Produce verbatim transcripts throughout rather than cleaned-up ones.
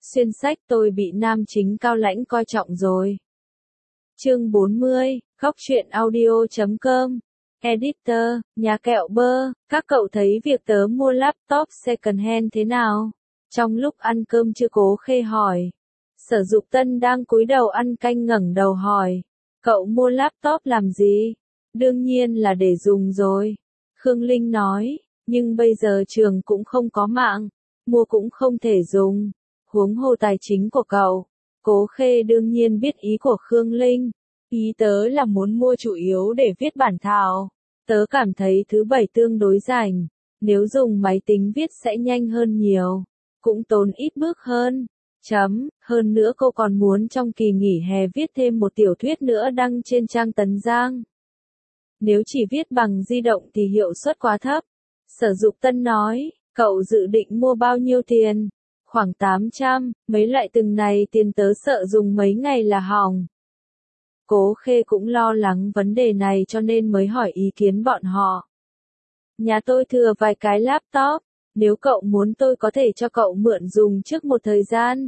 Xuyên sách tôi bị nam chính cao lãnh coi trọng rồi. Chương bốn mươi, góc truyện audio chấm com. Editor, nhà kẹo bơ, các cậu thấy việc tớ mua laptop second hand thế nào? Trong lúc ăn cơm trưa Cố Khê hỏi. Sở Dục Tân đang cúi đầu ăn canh ngẩng đầu hỏi. Cậu mua laptop làm gì? Đương nhiên là để dùng rồi. Khương Linh nói, nhưng bây giờ trường cũng không có mạng, mua cũng không thể dùng. Huống hồ tài chính của cậu. Cố Khê đương nhiên biết ý của Khương Linh. Ý tớ là muốn mua chủ yếu để viết bản thảo. Tớ cảm thấy thứ bảy tương đối rảnh. Nếu dùng máy tính viết sẽ nhanh hơn nhiều. Cũng tốn ít bước hơn. Chấm, hơn nữa cô còn muốn trong kỳ nghỉ hè viết thêm một tiểu thuyết nữa đăng trên trang Tấn Giang. Nếu chỉ viết bằng di động thì hiệu suất quá thấp. Sở Dục Tân nói, cậu dự định mua bao nhiêu tiền? Khoảng tám trăm, mấy loại từng này tiền tớ sợ dùng mấy ngày là hỏng. Cố Khê cũng lo lắng vấn đề này cho nên mới hỏi ý kiến bọn họ. Nhà tôi thừa vài cái laptop, nếu cậu muốn tôi có thể cho cậu mượn dùng trước một thời gian.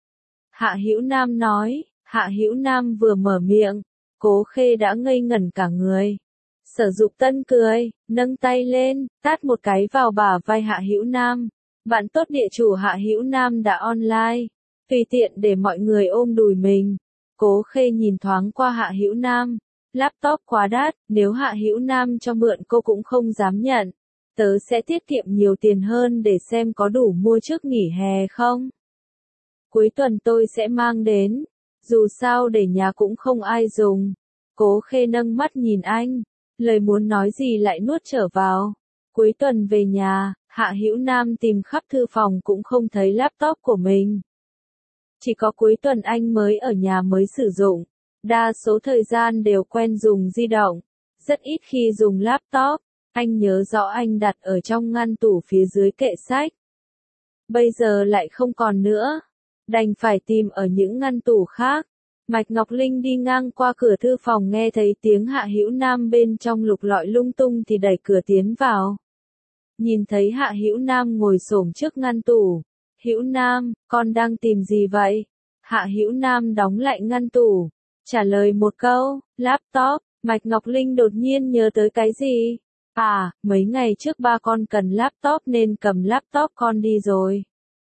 Hạ Hữu Nam nói, Hạ Hữu Nam vừa mở miệng, Cố Khê đã ngây ngẩn cả người. Sở Dục Tân cười, nâng tay lên, tát một cái vào bả vai Hạ Hữu Nam. Bạn tốt địa chủ Hạ Hữu Nam đã online, tùy tiện để mọi người ôm đùi mình. Cố Khê nhìn thoáng qua Hạ Hữu Nam, laptop quá đắt, nếu Hạ Hữu Nam cho mượn cô cũng không dám nhận. Tớ sẽ tiết kiệm nhiều tiền hơn để xem có đủ mua trước nghỉ hè không. Cuối tuần tôi sẽ mang đến, dù sao để nhà cũng không ai dùng. Cố Khê nâng mắt nhìn anh, lời muốn nói gì lại nuốt trở vào. Cuối tuần về nhà, Hạ Hữu Nam tìm khắp thư phòng cũng không thấy laptop của mình. Chỉ có cuối tuần anh mới ở nhà mới sử dụng. Đa số thời gian đều quen dùng di động. Rất ít khi dùng laptop. Anh nhớ rõ anh đặt ở trong ngăn tủ phía dưới kệ sách. Bây giờ lại không còn nữa. Đành phải tìm ở những ngăn tủ khác. Mạch Ngọc Linh đi ngang qua cửa thư phòng nghe thấy tiếng Hạ Hữu Nam bên trong lục lọi lung tung thì đẩy cửa tiến vào. Nhìn thấy Hạ Hữu Nam ngồi xổm trước ngăn tủ. Hữu Nam, con đang tìm gì vậy? Hạ Hữu Nam đóng lại ngăn tủ. Trả lời một câu, laptop. Mạch Ngọc Linh đột nhiên nhớ tới cái gì? À, mấy ngày trước ba con cần laptop nên cầm laptop con đi rồi.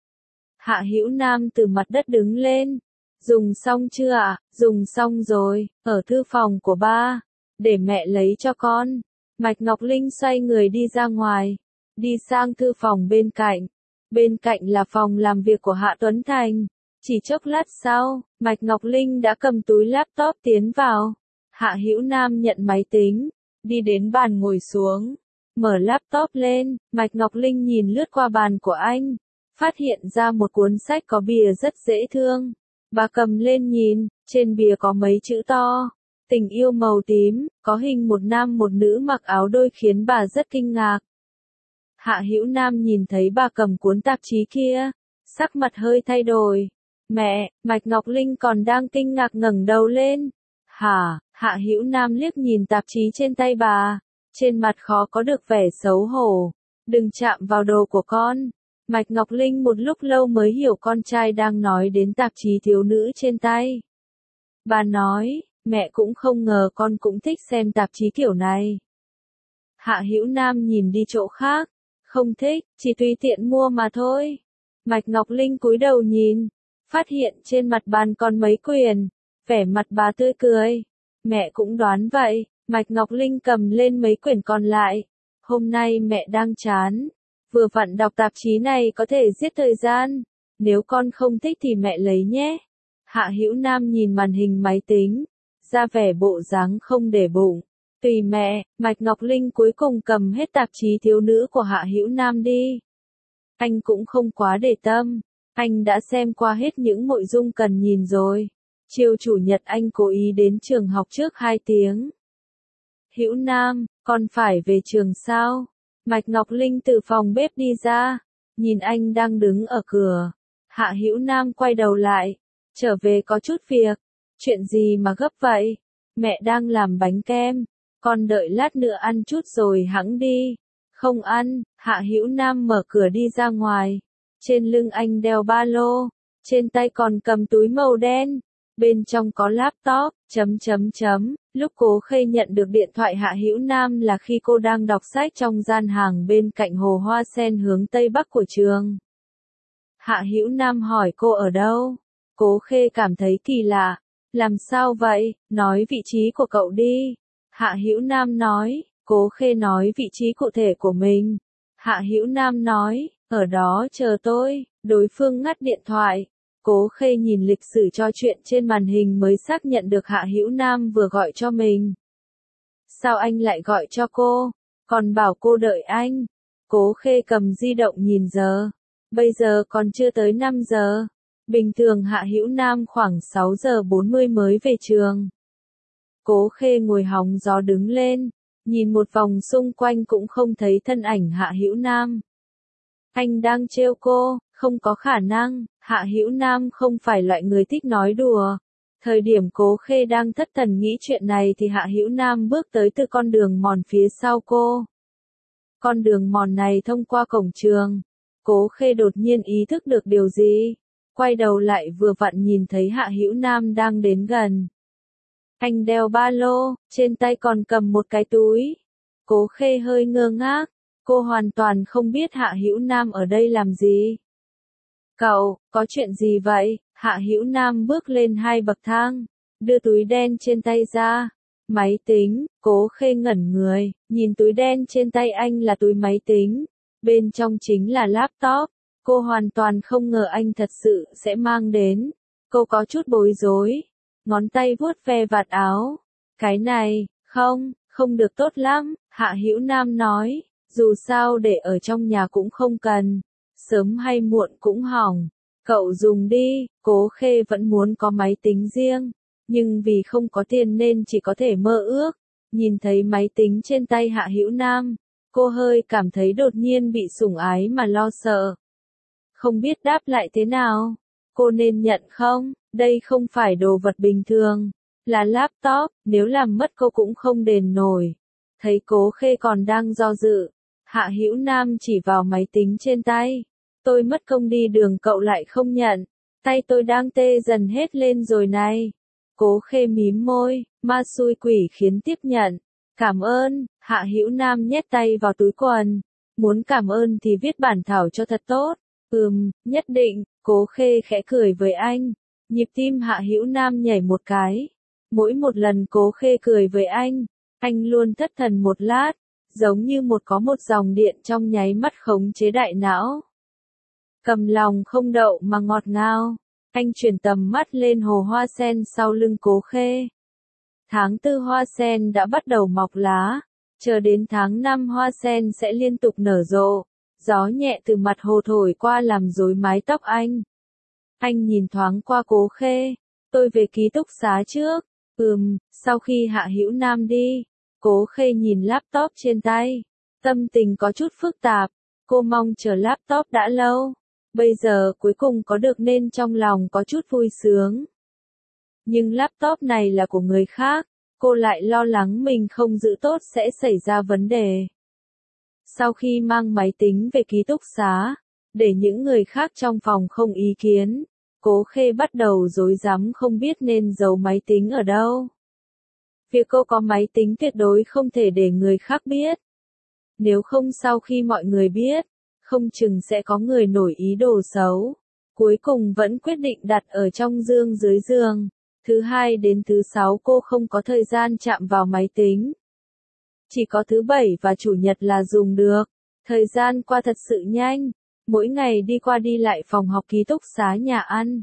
Hạ Hữu Nam từ mặt đất đứng lên. Dùng xong chưa ạ? Dùng xong rồi, ở thư phòng của ba. Để mẹ lấy cho con. Mạch Ngọc Linh xoay người đi ra ngoài. Đi sang thư phòng bên cạnh. Bên cạnh là phòng làm việc của Hạ Tuấn Thành. Chỉ chốc lát sau, Mạch Ngọc Linh đã cầm túi laptop tiến vào. Hạ Hữu Nam nhận máy tính, đi đến bàn ngồi xuống, mở laptop lên. Mạch Ngọc Linh nhìn lướt qua bàn của anh, phát hiện ra một cuốn sách có bìa rất dễ thương. Bà cầm lên nhìn, trên bìa có mấy chữ to, tình yêu màu tím, có hình một nam một nữ mặc áo đôi khiến bà rất kinh ngạc. Hạ Hữu Nam nhìn thấy bà cầm cuốn tạp chí kia, sắc mặt hơi thay đổi. Mẹ, Mạch Ngọc Linh còn đang kinh ngạc ngẩng đầu lên. Hả? Hạ Hữu Nam liếc nhìn tạp chí trên tay bà, trên mặt khó có được vẻ xấu hổ. Đừng chạm vào đồ của con. Mạch Ngọc Linh một lúc lâu mới hiểu con trai đang nói đến tạp chí thiếu nữ trên tay. Bà nói, mẹ cũng không ngờ con cũng thích xem tạp chí kiểu này. Hạ Hữu Nam nhìn đi chỗ khác. Không thích, chỉ tùy tiện mua mà thôi. Mạch Ngọc Linh cúi đầu nhìn, phát hiện trên mặt bàn còn mấy quyển, vẻ mặt bà tươi cười. Mẹ cũng đoán vậy, Mạch Ngọc Linh cầm lên mấy quyển còn lại. Hôm nay mẹ đang chán, vừa vặn đọc tạp chí này có thể giết thời gian. Nếu con không thích thì mẹ lấy nhé. Hạ Hữu Nam nhìn màn hình máy tính, ra vẻ bộ dáng không để bụng. Tùy mẹ. Mạch Ngọc Linh cuối cùng cầm hết tạp chí thiếu nữ của Hạ Hữu Nam đi. Anh cũng không quá để tâm. Anh đã xem qua hết những nội dung cần nhìn rồi. Chiều chủ nhật anh cố ý đến trường học trước hai tiếng. Hữu Nam, con phải về trường sao? Mạch Ngọc Linh từ phòng bếp đi ra. Nhìn anh đang đứng ở cửa. Hạ Hữu Nam quay đầu lại. Trở về có chút việc. Chuyện gì mà gấp vậy? Mẹ đang làm bánh kem. Con đợi lát nữa ăn chút rồi hẵng đi. Không ăn. Hạ Hữu Nam mở cửa đi ra ngoài. Trên lưng anh đeo ba lô. trên tay còn cầm túi màu đen, bên trong có laptop, chấm chấm chấm, lúc Cố Khê nhận được điện thoại Hạ Hữu Nam là khi cô đang đọc sách trong gian hàng bên cạnh hồ hoa sen hướng tây bắc của trường. Hạ Hữu Nam hỏi cô ở đâu, Cố Khê cảm thấy kỳ lạ, làm sao vậy, nói vị trí của cậu đi. Hạ Hữu Nam nói, Cố Khê nói vị trí cụ thể của mình. Hạ Hữu Nam nói, ở đó chờ tôi, đối phương ngắt điện thoại. Cố Khê nhìn lịch sử trò chuyện trên màn hình mới xác nhận được Hạ Hữu Nam vừa gọi cho mình. Sao anh lại gọi cho cô? Còn bảo cô đợi anh. Cố Khê cầm di động nhìn giờ. Bây giờ còn chưa tới năm giờ. Bình thường Hạ Hữu Nam khoảng sáu giờ bốn mươi mới về trường. Cố Khê ngồi hóng gió đứng lên, nhìn một vòng xung quanh cũng không thấy thân ảnh Hạ Hữu Nam. Anh đang trêu cô, không có khả năng, Hạ Hữu Nam không phải loại người thích nói đùa. Thời điểm Cố Khê đang thất thần nghĩ chuyện này thì Hạ Hữu Nam bước tới từ con đường mòn phía sau cô. Con đường mòn này thông qua cổng trường. Cố Khê đột nhiên ý thức được điều gì, quay đầu lại vừa vặn nhìn thấy Hạ Hữu Nam đang đến gần. Anh đeo ba lô, trên tay còn cầm một cái túi. Cố Khê hơi ngơ ngác, cô hoàn toàn không biết Hạ Hữu Nam ở đây làm gì. Cậu, có chuyện gì vậy? Hạ Hữu Nam bước lên hai bậc thang, đưa túi đen trên tay ra. Máy tính, Cố Khê ngẩn người, nhìn túi đen trên tay anh là túi máy tính. Bên trong chính là laptop. Cô hoàn toàn không ngờ anh thật sự sẽ mang đến. Cô có chút bối rối. Ngón tay vuốt ve vạt áo. Cái này, không, không được tốt lắm, Hạ Hữu Nam nói. Dù sao để ở trong nhà cũng không cần. Sớm hay muộn cũng hỏng. Cậu dùng đi, Cố Khê vẫn muốn có máy tính riêng. Nhưng vì không có tiền nên chỉ có thể mơ ước. Nhìn thấy máy tính trên tay Hạ Hữu Nam, cô hơi cảm thấy đột nhiên bị sủng ái mà lo sợ. Không biết đáp lại thế nào. Cô nên nhận không? Đây không phải đồ vật bình thường. Là laptop, nếu làm mất cô cũng không đền nổi. Thấy Cố Khê còn đang do dự. Hạ Hữu Nam chỉ vào máy tính trên tay. Tôi mất công đi đường cậu lại không nhận. Tay tôi đang tê dần hết lên rồi này. Cố Khê mím môi, ma xui quỷ khiến tiếp nhận. Cảm ơn, Hạ Hữu Nam nhét tay vào túi quần. Muốn cảm ơn thì viết bản thảo cho thật tốt. Ừm, nhất định, Cố Khê khẽ cười với anh. Nhịp tim Hạ Hữu Nam nhảy một cái. Mỗi một lần Cố Khê cười với anh, anh luôn thất thần một lát, giống như một có một dòng điện trong nháy mắt khống chế đại não. Cầm lòng không đậu mà ngọt ngào. Anh chuyển tầm mắt lên hồ hoa sen sau lưng Cố Khê. Tháng tư hoa sen đã bắt đầu mọc lá, chờ đến tháng năm hoa sen sẽ liên tục nở rộ. Gió nhẹ từ mặt hồ thổi qua làm rối mái tóc anh. Anh nhìn thoáng qua Cố Khê. Tôi về ký túc xá trước. Ừm, sau khi Hạ Hữu Nam đi, Cố Khê nhìn laptop trên tay. Tâm tình có chút phức tạp. Cô mong chờ laptop đã lâu. Bây giờ cuối cùng có được nên trong lòng có chút vui sướng. Nhưng laptop này là của người khác. Cô lại lo lắng mình không giữ tốt sẽ xảy ra vấn đề. Sau khi mang máy tính về ký túc xá, để những người khác trong phòng không ý kiến, Cố Khê bắt đầu rối rắm không biết nên giấu máy tính ở đâu. Việc cô có máy tính tuyệt đối không thể để người khác biết. Nếu không sau khi mọi người biết, không chừng sẽ có người nổi ý đồ xấu. Cuối cùng vẫn quyết định đặt ở trong giường dưới giường. Thứ hai đến thứ sáu cô không có thời gian chạm vào máy tính. Chỉ có thứ bảy và chủ nhật là dùng được. Thời gian qua thật sự nhanh. Mỗi ngày đi qua đi lại phòng học ký túc xá nhà ăn.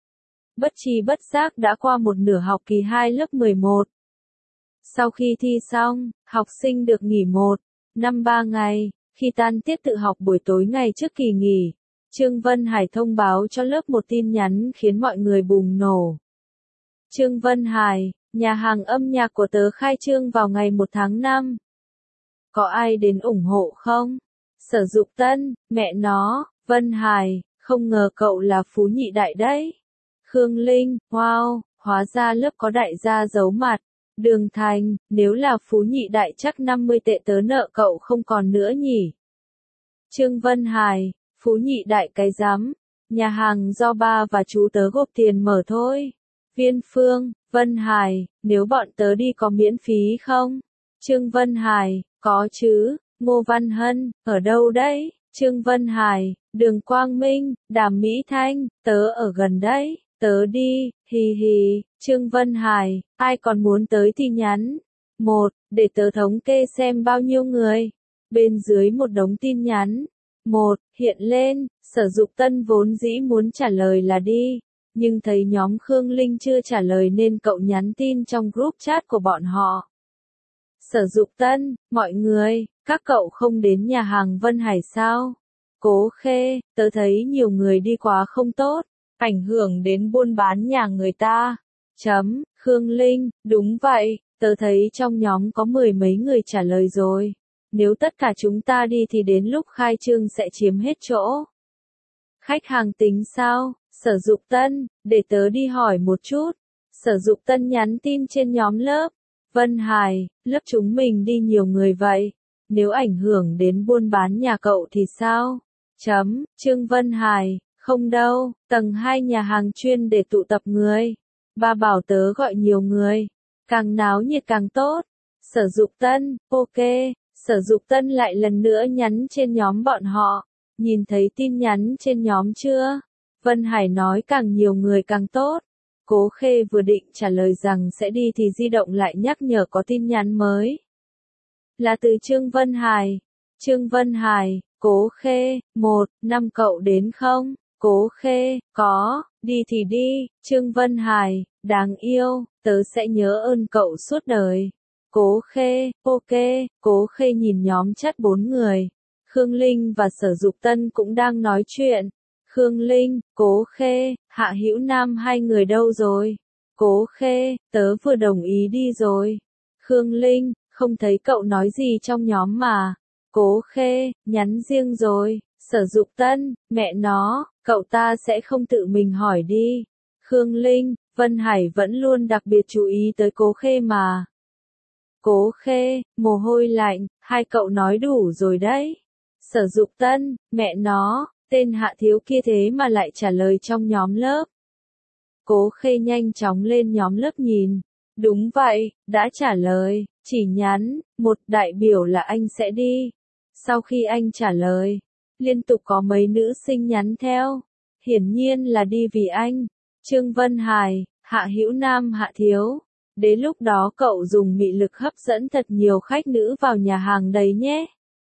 Bất tri bất giác đã qua một nửa học kỳ hai lớp mười một. Sau khi thi xong, học sinh được nghỉ một năm ba ngày. Khi tan tiết tự học buổi tối ngày trước kỳ nghỉ, Trương Vân Hải thông báo cho lớp một tin nhắn khiến mọi người bùng nổ. Trương Vân Hải, nhà hàng âm nhạc của tớ khai trương vào ngày một tháng năm. Có ai đến ủng hộ không? Sở Dục Tân, mẹ nó, Vân Hải, không ngờ cậu là phú nhị đại đấy. Khương Linh, wow, hóa ra lớp có đại gia giấu mặt. Đường Thành, nếu là phú nhị đại chắc năm mươi tệ tớ nợ cậu không còn nữa nhỉ. Trương Vân Hải, phú nhị đại cái rắm. Nhà hàng do ba và chú tớ gộp tiền mở thôi. Viên Phương, Vân Hải, nếu bọn tớ đi có miễn phí không? Trương Vân Hải, có chứ. Ngô Văn Hân, ở đâu đấy? Trương Vân Hải, Đường Quang Minh, Đàm Mỹ Thanh, tớ ở gần đấy, tớ đi, hì hì. Trương Vân Hải, ai còn muốn tới thì nhắn. Một, để tớ thống kê xem bao nhiêu người. Bên dưới một đống tin nhắn. Một, hiện lên, Sở Dục Tân vốn dĩ muốn trả lời là đi, nhưng thấy nhóm Khương Linh chưa trả lời nên cậu nhắn tin trong group chat của bọn họ. Sở Dục Tân, mọi người, các cậu không đến nhà hàng Vân Hải sao? Cố Khê, tớ thấy nhiều người đi quá không tốt, ảnh hưởng đến buôn bán nhà người ta. Chấm, Khương Linh, đúng vậy, tớ thấy trong nhóm có mười mấy người trả lời rồi. Nếu tất cả chúng ta đi thì đến lúc khai trương sẽ chiếm hết chỗ. Khách hàng tính sao? Sở Dục Tân, để tớ đi hỏi một chút. Sở Dục Tân nhắn tin trên nhóm lớp. Vân Hải, lớp chúng mình đi nhiều người vậy. Nếu ảnh hưởng đến buôn bán nhà cậu thì sao? Chấm, Trương Vân Hải, không đâu, tầng hai nhà hàng chuyên để tụ tập người. Ba bảo tớ gọi nhiều người. Càng náo nhiệt càng tốt. Sở Dục Tân, ok. Sở Dục Tân lại lần nữa nhắn trên nhóm bọn họ. Nhìn thấy tin nhắn trên nhóm chưa? Vân Hải nói càng nhiều người càng tốt. Cố Khê vừa định trả lời rằng sẽ đi thì di động lại nhắc nhở có tin nhắn mới. Là từ Trương Vân Hải. Trương Vân Hải, Cố Khê, một, năm cậu đến không? Cố Khê, có, đi thì đi. Trương Vân Hải, đáng yêu, tớ sẽ nhớ ơn cậu suốt đời. Cố Khê, ok. Cố Khê nhìn nhóm chat bốn người. Khương Linh và Sở Dục Tân cũng đang nói chuyện. Khương Linh, Cố Khê, Hạ Hữu Nam hai người đâu rồi? Cố Khê, tớ vừa đồng ý đi rồi. Khương Linh, không thấy cậu nói gì trong nhóm mà. Cố Khê, nhắn riêng rồi. Sở Dục Tân, mẹ nó, cậu ta sẽ không tự mình hỏi đi. Khương Linh, Vân Hải vẫn luôn đặc biệt chú ý tới Cố Khê mà. Cố Khê, mồ hôi lạnh, hai cậu nói đủ rồi đấy. Sở Dục Tân, mẹ nó, tên Hạ Thiếu kia thế mà lại trả lời trong nhóm lớp. Cố Khê nhanh chóng lên nhóm lớp nhìn. Đúng vậy, đã trả lời, chỉ nhắn, một đại biểu là anh sẽ đi. Sau khi anh trả lời, liên tục có mấy nữ sinh nhắn theo. Hiển nhiên là đi vì anh. Trương Vân Hải, Hạ Hữu Nam, Hạ Thiếu. Đến lúc đó cậu dùng mị lực hấp dẫn thật nhiều khách nữ vào nhà hàng đấy nhé.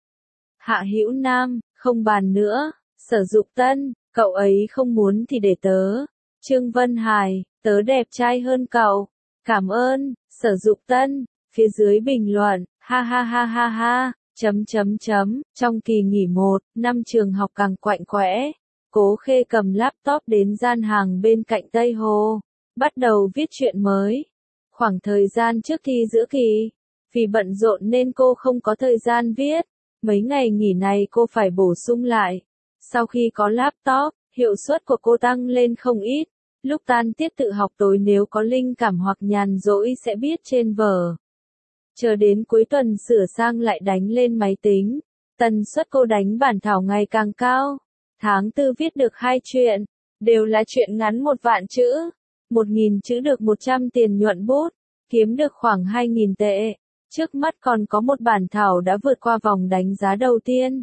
Hạ Hữu Nam, không bàn nữa. Sở Dục Tân, cậu ấy không muốn thì để tớ. Trương Vân Hải, tớ đẹp trai hơn cậu. Cảm ơn. Sở Dục Tân, phía dưới bình luận, ha ha ha ha ha, chấm chấm chấm, trong kỳ nghỉ một, năm trường học càng quạnh quẽ. Cố Khê cầm laptop đến gian hàng bên cạnh Tây Hồ, bắt đầu viết truyện mới. Khoảng thời gian trước thi giữa kỳ, vì bận rộn nên cô không có thời gian viết. Mấy ngày nghỉ này cô phải bổ sung lại. Sau khi có laptop, hiệu suất của cô tăng lên không ít. Lúc tan tiết tự học tối nếu có linh cảm hoặc nhàn rỗi sẽ viết trên vở. Chờ đến cuối tuần sửa sang lại đánh lên máy tính. Tần suất cô đánh bản thảo ngày càng cao. Tháng tư viết được hai truyện, đều là truyện ngắn một vạn chữ. Một nghìn chữ được một trăm tiền nhuận bút, kiếm được khoảng hai nghìn tệ. Trước mắt còn có một bản thảo đã vượt qua vòng đánh giá đầu tiên.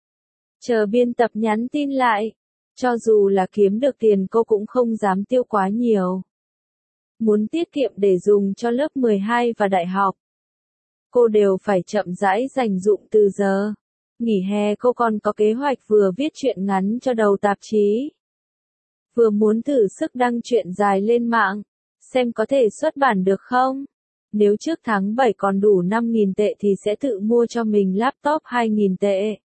Chờ biên tập nhắn tin lại. Cho dù là kiếm được tiền cô cũng không dám tiêu quá nhiều. Muốn tiết kiệm để dùng cho lớp mười hai và đại học. Cô đều phải chậm rãi dành dụm từ giờ. Nghỉ hè cô còn có kế hoạch vừa viết truyện ngắn cho đầu tạp chí. Vừa muốn thử sức đăng truyện dài lên mạng. Xem có thể xuất bản được không? Nếu trước tháng bảy còn đủ năm nghìn tệ thì sẽ tự mua cho mình laptop hai nghìn tệ.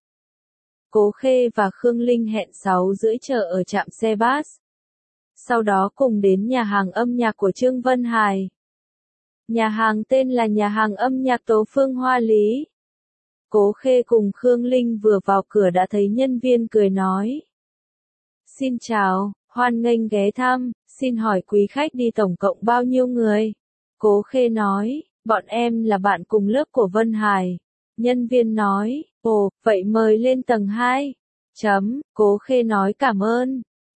Cố Khê và Khương Linh hẹn sáu rưỡi chờ ở trạm xe bus. Sau đó cùng đến nhà hàng âm nhạc của Trương Vân Hải. Nhà hàng tên là nhà hàng âm nhạc Tố Phương Hoa Lý. Cố Khê cùng Khương Linh vừa vào cửa đã thấy nhân viên cười nói. Xin chào, hoan nghênh ghé thăm, xin hỏi quý khách đi tổng cộng bao nhiêu người? Cố Khê nói, bọn em là bạn cùng lớp của Vân Hải. Nhân viên nói, ồ, vậy mời lên tầng hai. Chấm, Cố Khê nói cảm ơn.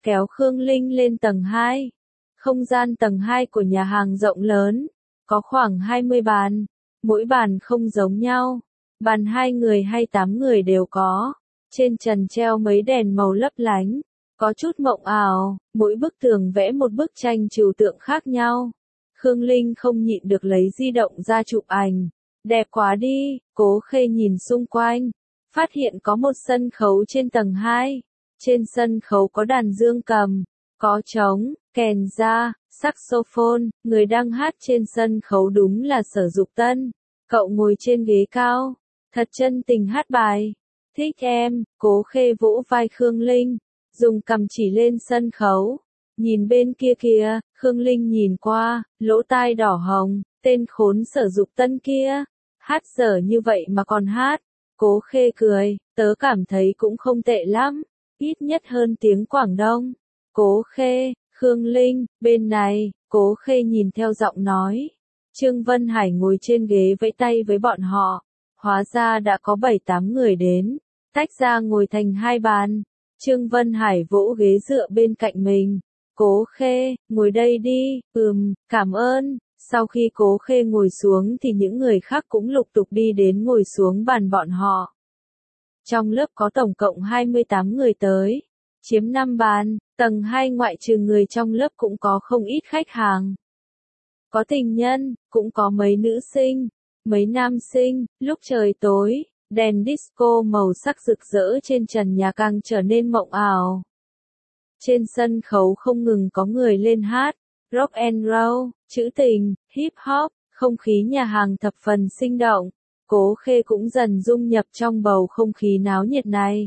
kéo Khương Linh lên tầng hai. Không gian tầng hai của nhà hàng rộng lớn, có khoảng hai mươi bàn, mỗi bàn không giống nhau, bàn hai người hay tám người đều có. Trên trần treo mấy đèn màu lấp lánh, có chút mộng ảo, mỗi bức tường vẽ một bức tranh trừu tượng khác nhau. Khương Linh không nhịn được lấy di động ra chụp ảnh. Đẹp quá đi, Cố Khê nhìn xung quanh, phát hiện có một sân khấu trên tầng hai. Trên sân khấu có đàn dương cầm, có trống, kèn da, saxophone, người đang hát trên sân khấu đúng là Sở Dục Tân. Cậu ngồi trên ghế cao, thật chân tình hát bài. Thích em, Cố Khê vỗ vai Khương Linh, dùng cầm chỉ lên sân khấu. Nhìn bên kia kìa, Khương Linh nhìn qua, lỗ tai đỏ hồng, tên khốn Sở Dục Tân kia. Hát dở như vậy mà còn hát. Cố Khê cười, tớ cảm thấy cũng không tệ lắm, ít nhất hơn tiếng Quảng Đông. Cố Khê, Khương Linh, bên này, Cố Khê nhìn theo giọng nói. Trương Vân Hải ngồi trên ghế vẫy tay với bọn họ. Hóa ra đã có bảy tám người đến, tách ra ngồi thành hai bàn. Trương Vân Hải vỗ ghế dựa bên cạnh mình. Cố Khê, ngồi đây đi, ừm, cảm ơn. Sau khi Cố Khê ngồi xuống thì những người khác cũng lục tục đi đến ngồi xuống bàn bọn họ. Trong lớp có tổng cộng hai mươi tám người tới, chiếm năm bàn, tầng hai ngoại trừ người trong lớp cũng có không ít khách hàng. Có tình nhân, cũng có mấy nữ sinh, mấy nam sinh. Lúc trời tối, đèn disco màu sắc rực rỡ trên trần nhà càng trở nên mộng ảo. Trên sân khấu không ngừng có người lên hát, rock and roll, trữ tình, hip hop, không khí nhà hàng thập phần sinh động. Cố Khê cũng dần dung nhập trong bầu không khí náo nhiệt này.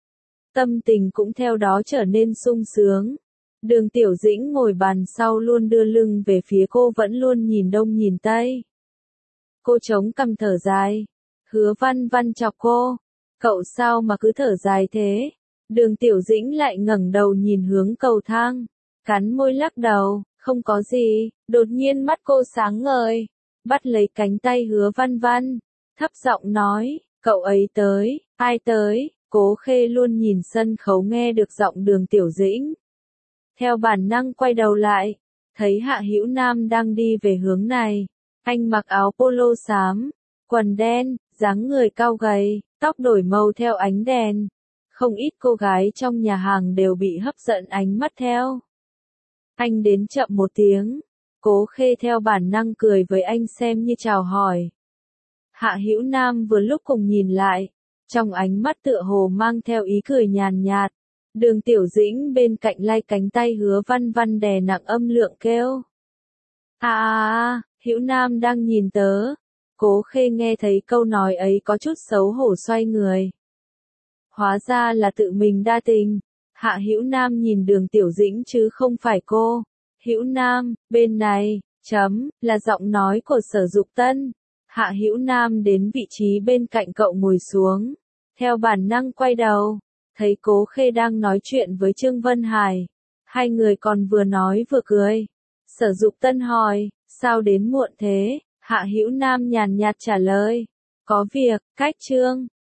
Tâm tình cũng theo đó trở nên sung sướng. Đường Tiểu Dĩnh ngồi bàn sau luôn đưa lưng về phía cô, vẫn luôn nhìn đông nhìn tây. Cô chống cằm thở dài. Hứa Văn Văn chọc cô. Cậu sao mà cứ thở dài thế? Đường Tiểu Dĩnh lại ngẩng đầu nhìn hướng cầu thang. Cắn môi lắc đầu, không có gì. Đột nhiên mắt cô sáng ngời, bắt lấy cánh tay Hứa Văn Văn, thấp giọng nói, cậu ấy tới. Ai tới? Cố Khê luôn nhìn sân khấu nghe được giọng Đường Tiểu Dĩnh. Theo bản năng quay đầu lại, thấy Hạ Hữu Nam đang đi về hướng này. Anh mặc áo polo xám, quần đen, dáng người cao gầy, tóc đổi màu theo ánh đèn. Không ít cô gái trong nhà hàng đều bị hấp dẫn ánh mắt theo. Anh đến chậm một tiếng. Cố Khê theo bản năng cười với anh xem như chào hỏi. Hạ Hữu Nam vừa lúc cùng nhìn lại, trong ánh mắt tựa hồ mang theo ý cười nhàn nhạt. Đường Tiểu Dĩnh bên cạnh lay cánh tay Hứa Văn Văn đè nặng âm lượng kêu. À à à, Hữu Nam đang nhìn tớ. Cố Khê nghe thấy câu nói ấy có chút xấu hổ xoay người. Hóa ra là tự mình đa tình. Hạ Hữu Nam nhìn Đường Tiểu Dĩnh chứ không phải cô. Hữu Nam, bên này, chấm, là giọng nói của Sở Dục Tân. Hạ Hữu Nam đến vị trí bên cạnh cậu ngồi xuống. Theo bản năng quay đầu, thấy Cố Khê đang nói chuyện với Trương Vân Hải. Hai người còn vừa nói vừa cười. Sở Dục Tân hỏi, sao đến muộn thế? Hạ Hữu Nam nhàn nhạt trả lời, có việc, cách Trương.